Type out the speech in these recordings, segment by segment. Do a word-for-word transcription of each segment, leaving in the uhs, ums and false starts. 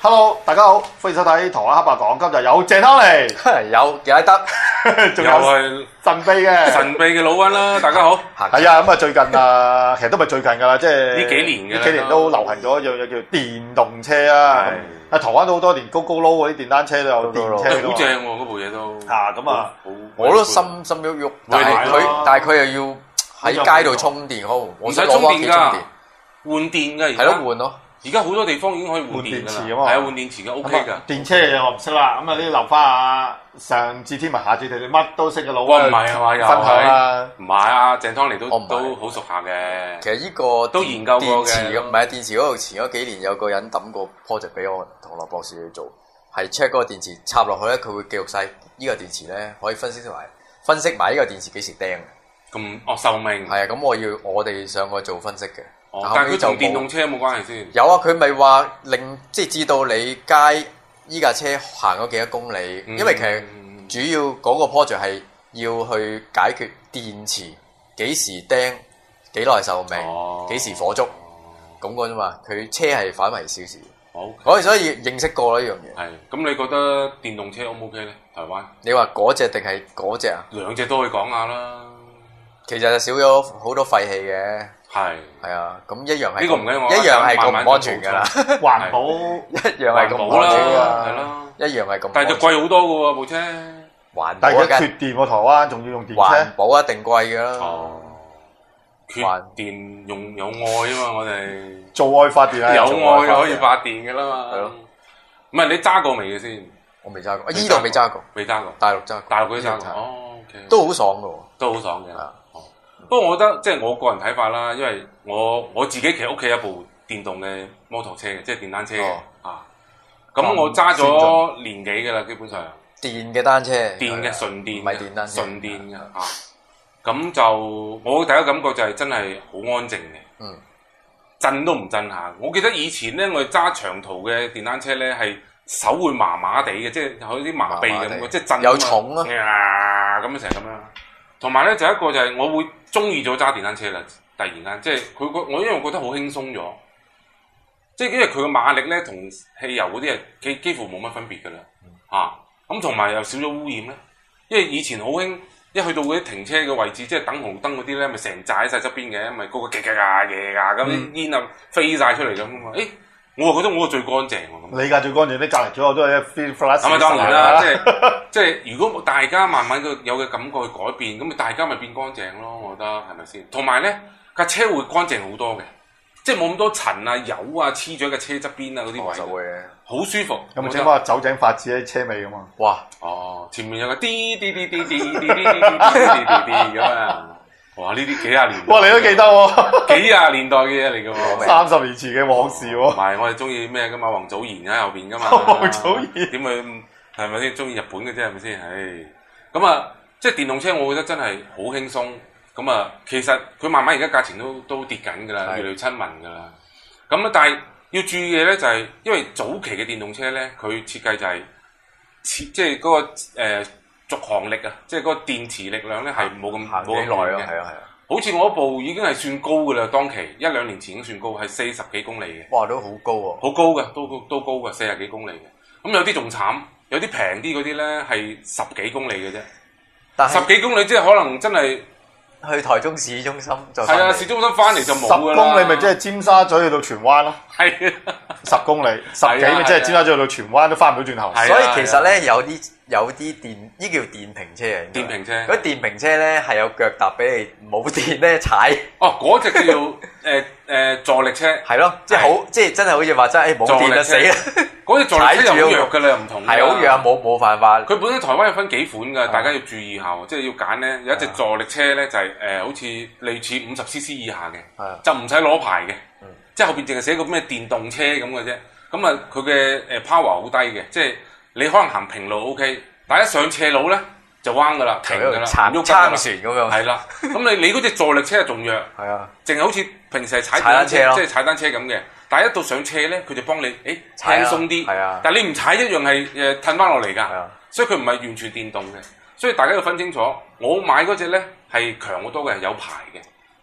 Hello， 大家好，歡迎收睇《台灣黑白講》，今日有謝湯嚟， 有有得， 仲有係神秘嘅神秘嘅老溫啦，大家好。 係啊，咁啊最近啊，其實都唔係最近㗎啦，即係呢幾年嘅呢幾年都流行咗一樣嘢叫電動車啊。啊，台灣都好多年高高撈嗰啲電單車都有電車㗎嘛， 好正喎嗰部嘢都。 啊，咁啊， 我都心心喐喐，但係佢但係佢又要喺街度充電，好， 唔使充電㗎，換電㗎而家。 係咯，換咯。 而家好多地方已經可以換電㗎啦，係啊，換電池嘅 O K 㗎。 電車嘅嘢我唔識啦，咁啊呢啲留翻啊上至天文下至地理乜都識嘅老哇唔係啊嘛，又分享啦。 唔係啊，鄭湯嚟都都好熟下嘅。 其實呢個都研究過嘅。 電池唔係啊，電池嗰度前嗰幾年有個人抌個 project 俾我同羅博士去做，係 check 嗰個電池插落去咧，佢會記錄晒呢個電池咧，可以分析埋分析埋呢個電池幾時釘嘅。 咁哦壽命。係啊，咁我要我哋上去做分析嘅。 哦、但係佢同電動車有冇關係先？ 有啊，佢咪話令即係知道你街依架車行咗幾多公里，嗯、因為其實主要嗰個 project 係要去解決電池幾時釘、幾耐壽命、幾、哦、時火燭咁個啫嘛。佢車係反為少少。好，我哋所以認識過啦呢樣嘢。 係，咁你覺得電動車 O 唔 O K 咧？台灣？ 你話嗰隻定係嗰隻啊？ 兩隻都可以講下啦。 其實就少咗好多廢氣嘅。係係啊，咁一樣係呢個唔緊要， 一樣係咁唔安全㗎啦。 環保一樣係咁唔安全㗎，係咯，一樣係咁。 但係就貴好多㗎喎部車。 環保但係而家缺電喎，台灣仲要用電車。 環保一定貴㗎啦。 哦，缺電用有愛啊嘛，我哋做愛發電啊， 有愛就可以發電㗎啦嘛。係咯，唔係你揸過未嘅先？ 我未揸過，依度未揸過， 未揸過。 大陸揸過， 大陸嗰啲揸過。哦，OK， 都好爽㗎喎， 都好爽嘅。不過我覺得即係我個人睇法啦，因為我我自己其實屋企有部電動嘅摩托車嘅，即係電單車嘅、哦、啊。咁我揸咗年幾嘅啦，基本上。 電嘅單車。 電嘅純電。 唔係電單車。 純電嘅啊。咁就我第一感覺就係真係好安靜嘅。嗯。震都唔震下。我記得以前咧，我哋揸長途嘅電單車咧，係手會麻麻地嘅，即係有啲麻痹咁嘅，即係震。 有重啊。 咁樣成日咁樣。同埋咧，就一個就係我會中意咗揸電單車啦。突然間，即係佢個我因為我覺得好輕鬆咗，即係因為佢嘅馬力咧同汽油嗰啲係幾幾乎冇乜分別噶啦嚇。咁同埋又少咗污染咧，因為以前好興一去到嗰啲停車嘅位置，即係等紅燈嗰啲咧，咪成寨喺晒側邊嘅，咪個個嘅嘅啊嘅啊咁啲煙啊飛晒出嚟咁啊嘛。誒，我啊覺得我最乾淨喎。 你架最乾淨，啲隔離左右都係一 feel flash。 咁啊當然啦，即係即係如果大家慢慢嘅有嘅感覺去改變，咁咪大家咪變乾淨咯。我覺得係咪先？同埋咧架車會乾淨好多嘅，即係冇咁多塵啊、油啊黐咗喺架車側邊啊嗰啲位，就會好舒服。 有冇聽過酒井法子喺車尾㗎嘛？ 哇！哦，前面有個滴滴滴滴滴滴滴滴滴滴滴咁啊！哇！呢啲幾廿年， 哇！你都記得喎， 幾廿年代嘅嘢嚟㗎喎， 三十年前嘅往事喎。 唔係，我哋中意咩㗎嘛？王祖賢喺後邊㗎嘛？ 王祖賢點會係咪先中意日本嘅啫？係咪先？唉，咁啊，即係電動車，我覺得真係好輕鬆。咁啊，其實佢慢慢而家價錢都都跌緊㗎啦，越嚟越親民㗎啦。咁啊，但係要注意嘅咧就係，因為早期嘅電動車咧，佢設計就係設即係嗰個誒續航力啊，即係嗰個電池力量咧係冇咁冇咁耐嘅。係啊係啊，好似我部已經係算高㗎啦，當期一兩年前已經算高，係四十幾公里嘅。 哇，都好高喎！ 好高嘅，都都高嘅，四十幾公里嘅。咁有啲仲慘，有啲平啲嗰啲咧係十幾公里嘅啫。但十幾公里即係可能真係。 去台中市中心就係啊，市中心翻嚟就冇㗎啦。 十公里咪即係尖沙咀去到荃灣咯。係啊，十公里十幾咪即係尖沙咀去到荃灣都翻唔到轉頭。 所以其實咧有啲有啲電呢叫電瓶車啊。 電瓶車。 嗰電瓶車咧係有腳踏俾你冇電咧踩。 哦，嗰隻叫做誒誒助力車。係咯，即係好即係真係好似話齋誒冇電就死啦。 嗰隻助力車又好弱㗎啦，唔同。 係好弱，冇冇辦法。 佢本身台灣有分幾款㗎，大家要注意下喎，即係要揀咧。有一隻助力車咧就係誒好似類似五十 C C 以下嘅，就唔使攞牌嘅，即係後邊淨係寫個咩電動車咁嘅啫。咁啊，佢嘅誒 power 好低嘅，即係你可能行平路 OK，但係一上斜路咧就彎㗎啦，停㗎啦，唔喐得㗎啦。撐船咁樣。係啦，咁你你嗰隻助力車仲弱，係啊，淨係好似平時係踩單車即係踩單車咁嘅。但係一到上斜咧，佢就幫你誒輕鬆啲。係啊，但係你唔踩一樣係誒褪翻落嚟㗎。所以佢唔係完全電動嘅。所以大家要分清楚，我買嗰隻咧係強好多嘅，有牌嘅。係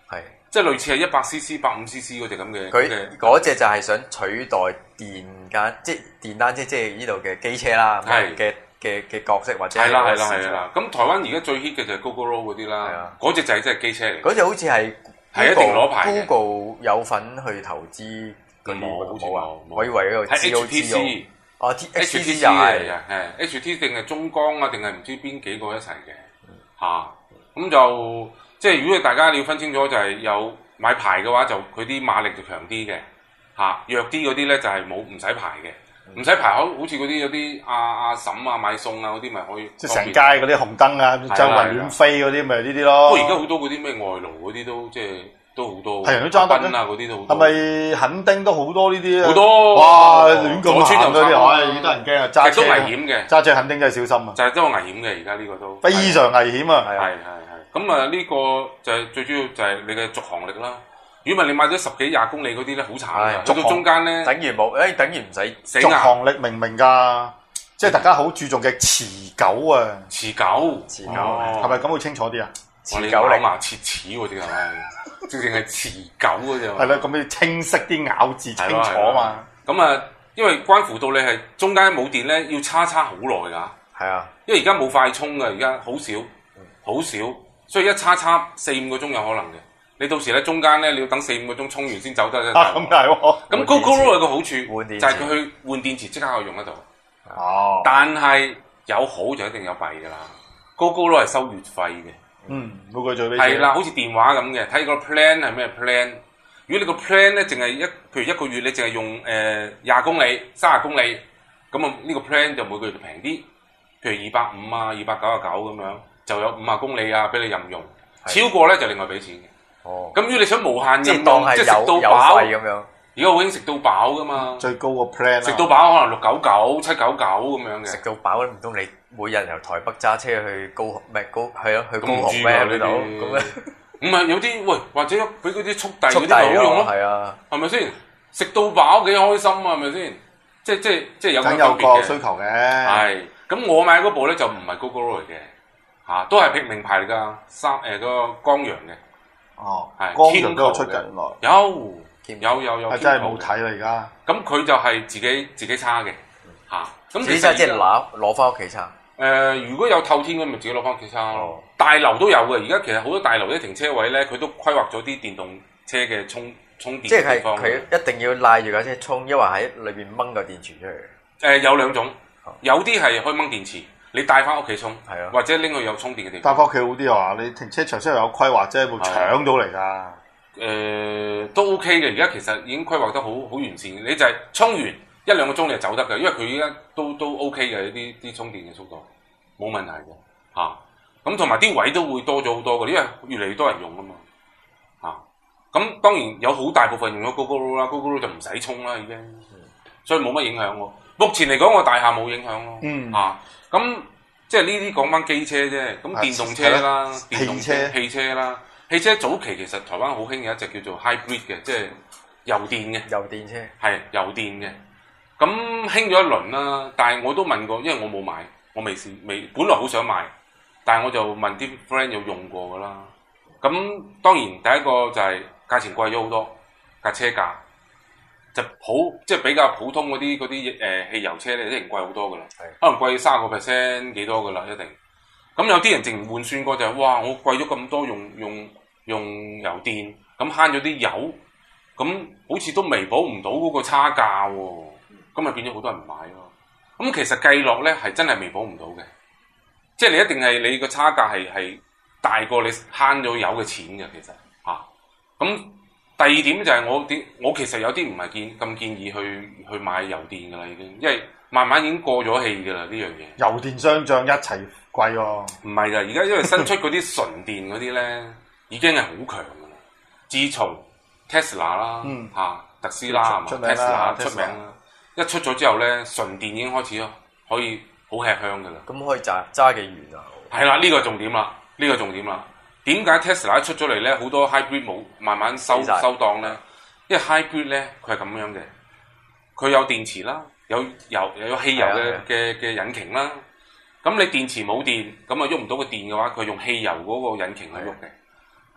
即係類似係一百 C C、百五 C C 嗰隻咁嘅。 佢嗰隻就係想取代電間，即係電單車，即係呢度嘅機車啦。係嘅嘅嘅角色或者係啦係啦係啦。咁台灣而家最 hit 嘅就係 Gogoro 嗰啲啦。嗰隻就係真係機車嚟。 嗰隻好似係係一定攞牌嘅。 Google 有份去投資嗰啲，好似冇。我以為嗰個 H T C。 哦 ，H T C 就係啊，係 H T 定係中鋼啊，定係唔知邊幾個一齊嘅嚇。咁就即係如果大家你要分清楚，就係有買牌嘅話，就佢啲馬力就強啲嘅嚇，弱啲嗰啲咧就係冇唔使牌嘅，唔使牌好好似嗰啲有啲阿阿嬸啊買餸啊嗰啲咪可以。即係成街嗰啲紅燈啊，周圍亂飛嗰啲咪呢啲咯。不過而家好多嗰啲咩外勞嗰啲都即係。都好多，係人都揸得啊！嗰啲都係咪墾丁都好多呢啲啊？好多哇！亂咁行嗰啲，唉，得人驚啊！揸車都危險嘅，揸車墾丁真係小心啊！就係都危險嘅，而家呢個都非常危險啊！係係係。咁啊，呢個就係最主要就係你嘅續航力啦。如果唔係你買咗十幾廿公里嗰啲咧，好慘啊！去到中間咧，等於冇，誒，等於唔使續航力，明唔明㗎？即係大家好注重嘅持久啊！持久，持久，係咪咁會清楚啲啊？持久力牙切齒喎，直頭係。正正係持久嗰隻，係啦，咁要清晰啲咬字清楚啊嘛。咁啊，因為關乎到你係中間冇電咧，要叉叉好耐㗎。係啊，因為而家冇快充㗎，而家好少，好少，所以一叉叉四五個鐘有可能嘅。你到時咧中間咧，你要等四五個鐘充完先走得啫。咁係喎。咁 Gogoro 有個好處，就係佢去換電池即刻可以用得到。哦。但係有好就一定有弊㗎啦。Gogoro係收月費嘅。嗯，每個做呢啲係啦，好似電話咁嘅，睇個 plan 係咩 plan。如果你個 plan 咧，淨係一，譬如一個月你淨係用誒廿公里、三十公里，咁啊呢個 plan 就每個月就平啲。譬如二百五啊、二百九十九咁樣，就有五十公里啊，俾你任用。超過咧就另外俾錢嘅。哦。咁如果你想無限任用，即係食到飽咁樣。而家好興食到飽噶嘛。最高個 plan 食到飽可能六九九、七九九咁樣嘅。食到飽唔通你每日由台北揸車去高雄咩？高係咯，去高雄咩呢度？咁咧，唔係有啲喂，或者俾嗰啲速遞嗰啲咪好用咯？係啊，係咪先？食到飽幾開心啊？係咪先？即係即係即係有咁有個需求嘅。係咁，我買嗰部咧就唔係 Gogoro 嚟嘅，嚇都係名牌嚟㗎，三誒個江陽嘅。哦，係江陽都有出緊來。有有有有。係真係冇睇啦而家。咁佢就係自己自己叉嘅嚇。咁自己叉即係攞攞翻屋企叉。誒、呃，如果有透天咁，咪自己攞翻屋企叉咯。哦、大樓都有嘅，而家其實好多大樓啲停車位咧，佢都規劃咗啲電動車嘅充充電嘅地方。即係佢一定要拉住架車充，抑或喺裏邊掹個電池出嚟。誒、呃，有兩種，哦、有啲係可以掹電池，你帶翻屋企充，係啊，或者拎去有充電嘅地方。帶翻屋企好啲啊！你停車場雖然有規劃，即係會搶到嚟㗎。誒、呃，都 OK 嘅，而家其實已經規劃得好好完善。你就係充完一兩個鐘你就走得㗎，因為佢而家都都 OK 嘅呢啲啲充電嘅速度，冇問題嘅嚇。咁同埋啲位都會多咗好多嘅，因為越嚟越多人用啊嘛嚇。咁、啊、當然有好大部分用咗 Gogoro 啦 ，Gogoro 就唔使充啦已經，所以冇乜影響喎。目前嚟講，我大廈冇影響咯。嗯嚇，咁、啊、即係呢啲講翻機車啫。咁電動車啦，電動車、汽車啦，汽車早期其實台灣好興嘅一隻叫做 hybrid 嘅，即係油電嘅。油電車係油電嘅。咁興咗一輪啦，但係我都問過，因為我冇買，我未試，未本來好想買，但係我就問啲 friend 有用過㗎啦。咁當然第一個就係價錢貴咗好多，架車價就好，即係比較普通嗰啲嗰啲誒汽油車咧，一定貴好多㗎啦，是可能貴三十個 percent 幾多㗎啦，一定。咁有啲人淨換算過就係、是，哇！我貴咗咁多用用用油電，咁慳咗啲油，咁好似都彌補唔到嗰個差價喎。咁咪變咗好多人買咯。咁其實計落咧係真係彌補唔到嘅，即係你一定係你個差價係係大過你慳咗油嘅錢嘅，其實嚇。咁、啊、第二點就係我啲我其實有啲唔係建咁建議去去買油電㗎啦，已經，因為慢慢已經過咗氣㗎啦呢樣嘢。油電雙漲一齊貴喎、哦。唔係㗎，而家因為新出嗰啲純電嗰啲咧已經係好強㗎啦。自從 Tesla 啦嚇、嗯啊、特斯拉係嘛 Tesla 出名啦。一出咗之後咧，純電已經開始咯，可以好吃香噶啦。咁可以揸揸幾遠啊？係啦，呢個重點啦，呢個重點啦。點解 Tesla 一出咗嚟咧，好多 hybrid 冇慢慢收收檔咧？因為 hybrid 咧，佢係咁樣嘅，佢有電池啦，有油又有汽油嘅嘅嘅引擎啦。咁你電池冇電，咁啊喐唔到個電嘅話，佢用汽油嗰個引擎去喐嘅。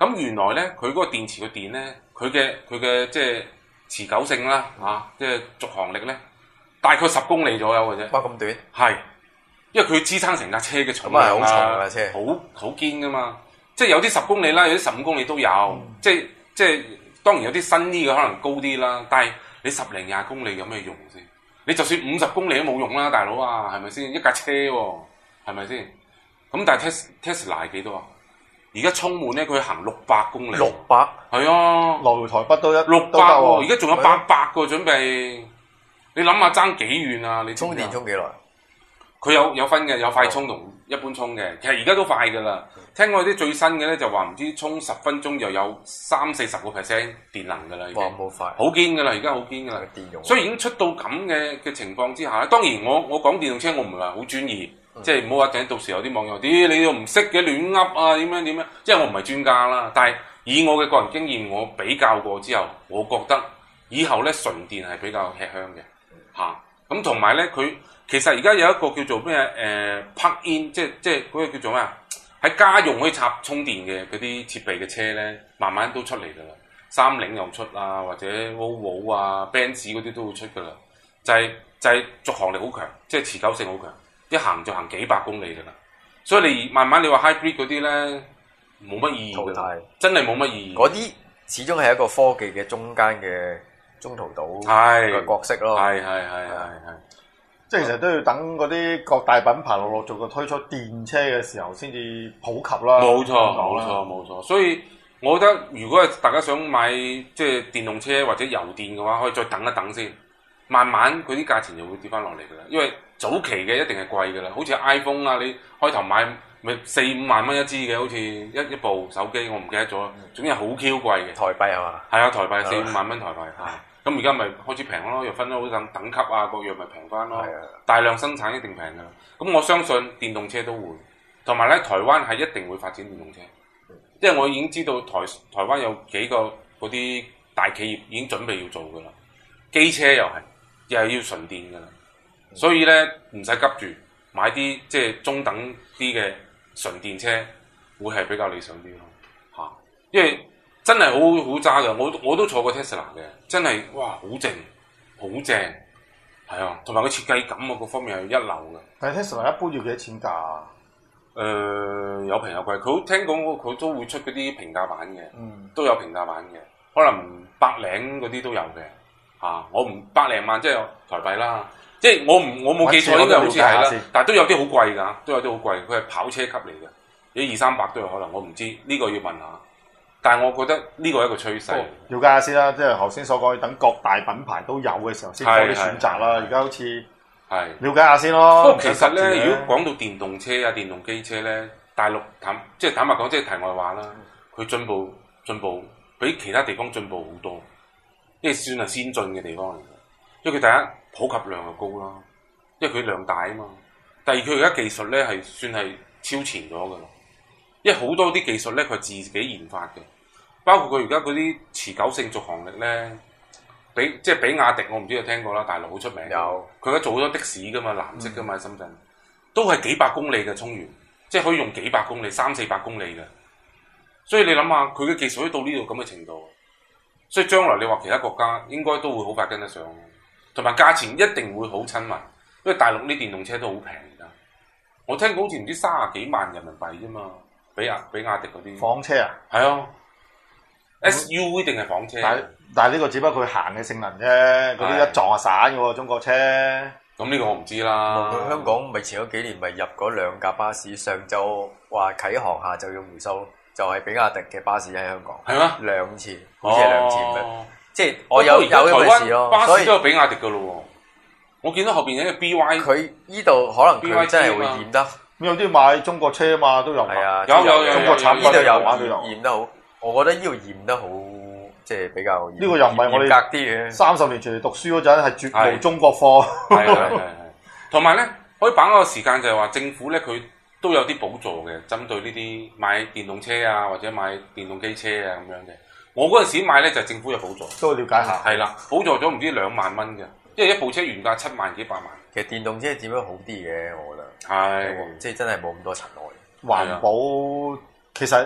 咁原來咧，佢嗰個電池嘅電咧，佢嘅佢嘅即係持久性啦，嚇，即係續航力咧，大概十公里左右嘅啫。 哇，咁短？ 係，因為佢支撐成架車嘅重量啊， 好重嘅車， 好好堅噶嘛。即係有啲十公里啦，有啲十五公里都有。嗯、即係即係當然有啲新啲嘅可能高啲啦，但係你十零廿公里有咩用先？你就算五十公里都冇用啦，大佬啊，係咪先？一架車喎，係咪先？咁但係 Tes Tesla 係幾多啊？而家充滿咧，佢行六百公里。 六百？ 係啊， 來回台北都一六百喎，而家仲有八百個準備。 的你諗下爭幾遠啊？你充電充幾耐？ 佢有有分嘅，有快充同一般充嘅。其實而家都快㗎啦。聽講啲最新嘅咧就話唔知充十分鐘又有三四十個 percent 電能㗎啦。已經哇！ 冇快， 好堅㗎啦，而家好堅㗎啦。 電用。 所以已經出到咁嘅嘅情況之下咧，當然我我講電動車我唔係話好專業，嗯、即係唔好話等到時有啲網友啲你又唔識嘅亂噏啊點樣點樣，即係我唔係專家啦。但係以我嘅個人經驗，我比較過之後，我覺得以後咧純電係比較吃香嘅嚇。咁同埋咧佢。其實而家有一個叫做咩誒 plug in，即係即係嗰個叫做咩啊？喺家用可以插充電嘅嗰啲設備嘅車咧，慢慢都出嚟㗎啦。三菱又出啊，或者 Volvo 啊、Benz 嗰啲都會出㗎啦。就係、是、就係、是、續航力好強，即係持久性好強，一行就行幾百公里㗎啦。所以你慢慢你話 hybrid 嗰啲咧冇乜意義㗎，淘汰真係冇乜意義。 嗰啲始終係一個科技嘅中間嘅中途島嘅角色咯。 係係係係係。 即係其實都要等嗰啲各大品牌陸陸續續推出電車嘅時候先至普及啦。 冇錯，冇錯，冇錯。所以我覺得如果係大家想買即係電動車或者油電嘅話，可以再等一等先，慢慢佢啲價錢就會跌翻落嚟㗎啦。因為早期嘅一定係貴㗎啦，好似 iPhone 啊，你開頭買咪四五萬蚊一支嘅，好似一一部手機，我唔記得咗，總之係好 Q 貴嘅。 台幣係嘛？係啊，台幣四五萬蚊台幣嚇。咁而家咪開始平咯，又分咗好等等級啊，各樣咪平翻咯。的大量生產一定平噶啦。咁我相信電動車都會，同埋咧台灣係一定會發展電動車，因為我已經知道台台灣有幾個嗰啲大企業已經準備要做噶啦。機車又係又係要純電噶啦，嗯、所以咧唔使急住買啲即係中等啲嘅純電車，會係比較理想啲咯嚇，因為。真係好好揸㗎，我我都坐過 Tesla 嘅，真係哇好正，好正，係啊，同埋個設計感啊各方面係一流嘅。 但係 Tesla 一般要幾多錢價啊？ 誒、呃、有平有貴，佢聽講佢都會出嗰啲平價版嘅，嗯、都有平價版嘅，可能百零嗰啲都有嘅嚇、啊。我唔百零萬即係台幣啦，即係我唔我冇記錯應該好似係啦，但係都有啲好貴㗎，都有啲好貴，佢係跑車級嚟嘅，有二三百都有可能，我唔知呢、呢個要問下。但係我覺得呢個係一個趨勢。 了解下先啦，即係頭先所講，等各大品牌都有嘅時候先多啲選擇啦。而家好似係了解下先咯。 不過其實咧，如果講到電動車啊、電動機車咧，大陸坦即係坦白講，即係題外話啦，佢進步進步比其他地方進步好多，因為算係先進嘅地方嚟嘅。因為佢第一普及量又高啦，因為佢量大啊嘛。第二佢而家技術咧係算係超前咗㗎啦，因為好多啲技術咧佢係自己研發嘅。包括佢而家嗰啲持久性續航力咧，比即係比亞迪，我唔知有聽過啦，大陸好出名。有佢而家做好多的士噶嘛，藍色噶嘛，喺深圳都係幾百公里嘅充完，即係可以用幾百公里、三四百公里嘅。所以你諗下，佢嘅技術可以到呢度咁嘅程度，所以將來你話其他國家應該都會好快跟得上，同埋價錢一定會好親民，因為大陸啲電動車都好平㗎。我聽講好似唔知三十幾萬人民幣啫嘛，比亞比亞迪嗰啲房車啊， 係啊。S U V 定係房車？ 但係但係呢個只不過佢行嘅性能啫，嗰啲一撞就散嘅喎，中國車。 咁呢個我唔知啦。 香港咪前嗰幾年咪入嗰兩架巴士，上晝話啟航，下晝要回收，就係比亞迪嘅巴士喺香港。 係咩？ 兩次，好似係兩次咩？即係我有有咁嘅事咯。 巴士都有比亞迪嘅咯喎，我見到後邊有一個 B Y。 佢依度可能佢真係會驗得。 咁有啲買中國車啊嘛，都有。 係啊， 有有有。 中國產品呢度有玩都有驗得好。我覺得呢度驗得好，即係比較呢個又唔係我哋格啲嘅。三十年前嚟讀書嗰陣係絕無中國貨。 係係係係。同埋咧，可以把握個時間就係話政府咧，佢都有啲補助嘅，針對呢啲買電動車啊或者買電動機車啊咁樣嘅。我嗰陣時買咧就係政府有補助， 都了解下。 係啦，補助咗唔知兩萬蚊嘅，因為一部車原價七萬幾百萬。 其實電動車點樣好啲嘅，我覺得係， 即係真係冇咁多塵埃。 環保其實。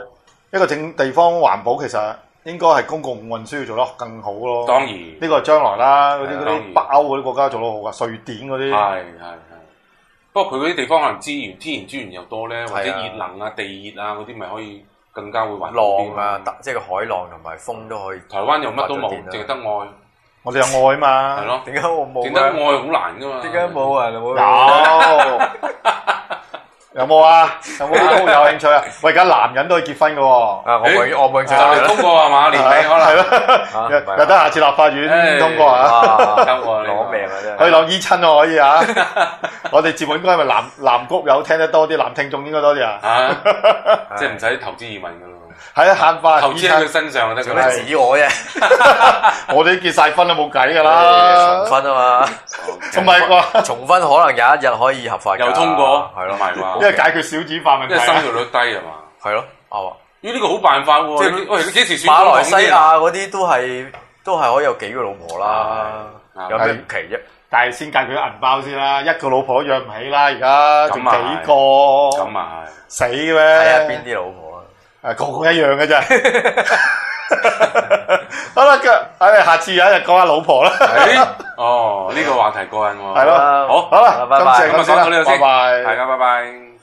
一個整地方環保其實應該係公共運輸要做得更好咯。 當然， 呢個係將來啦，嗰啲嗰當然啲北歐嗰啲國家做得好噶，瑞典嗰啲。 係係係。不過佢嗰啲地方可能資源天然資源又多咧，或者熱能啊、地熱啊嗰啲咪可以更加會環保啲浪啊，即係個海浪同埋風都可以。 台灣又乜都冇，淨係得愛。 我哋有愛嘛？ 係咯。 點解我冇？ 淨得愛好難噶嘛？ 點解冇啊？有。 有冇啊？有冇啲有興趣啊？喂，而家男人都可以結婚噶喎。 啊，我冇，我冇興趣。 就嚟通過係嘛？年尾可能。 係咯。又又得下次立法院通過啊？ 得喎， 攞命啊真係。 可以攞醫親喎，可以啊！我哋節目應該係咪男男谷友聽得多啲，男聽眾應該多啲啊？ 啊！即係唔使投資移民噶咯。 係啊，慳翻。 投資喺佢身上就得㗎啦。 指我啫。 我哋結晒婚都冇計㗎啦。 重婚啊嘛。 唔係啩？ 重婚可能有一日可以合法。 又通過。 係咯， 唔係話。 因為解決少子化問題。 因為生育率低係嘛？ 係咯，啱啊。 咦？呢個好辦法喎！ 即係喂，你幾時選馬來西亞嗰啲都係都係可以有幾個老婆啦，有咩唔奇啫？ 但係先解決銀包先啦，一個老婆都養唔起啦，而家仲幾個？ 咁啊係。 死咩？ 睇下邊啲老婆啊？ 誒，個個一樣嘅啫。好啦，咁誒，下次有一日講下老婆啦。 哦，呢個話題過癮喎。 係咯， 好， 好啦， 拜拜。 今次咁啊講到呢度先， 拜拜， 大家拜拜。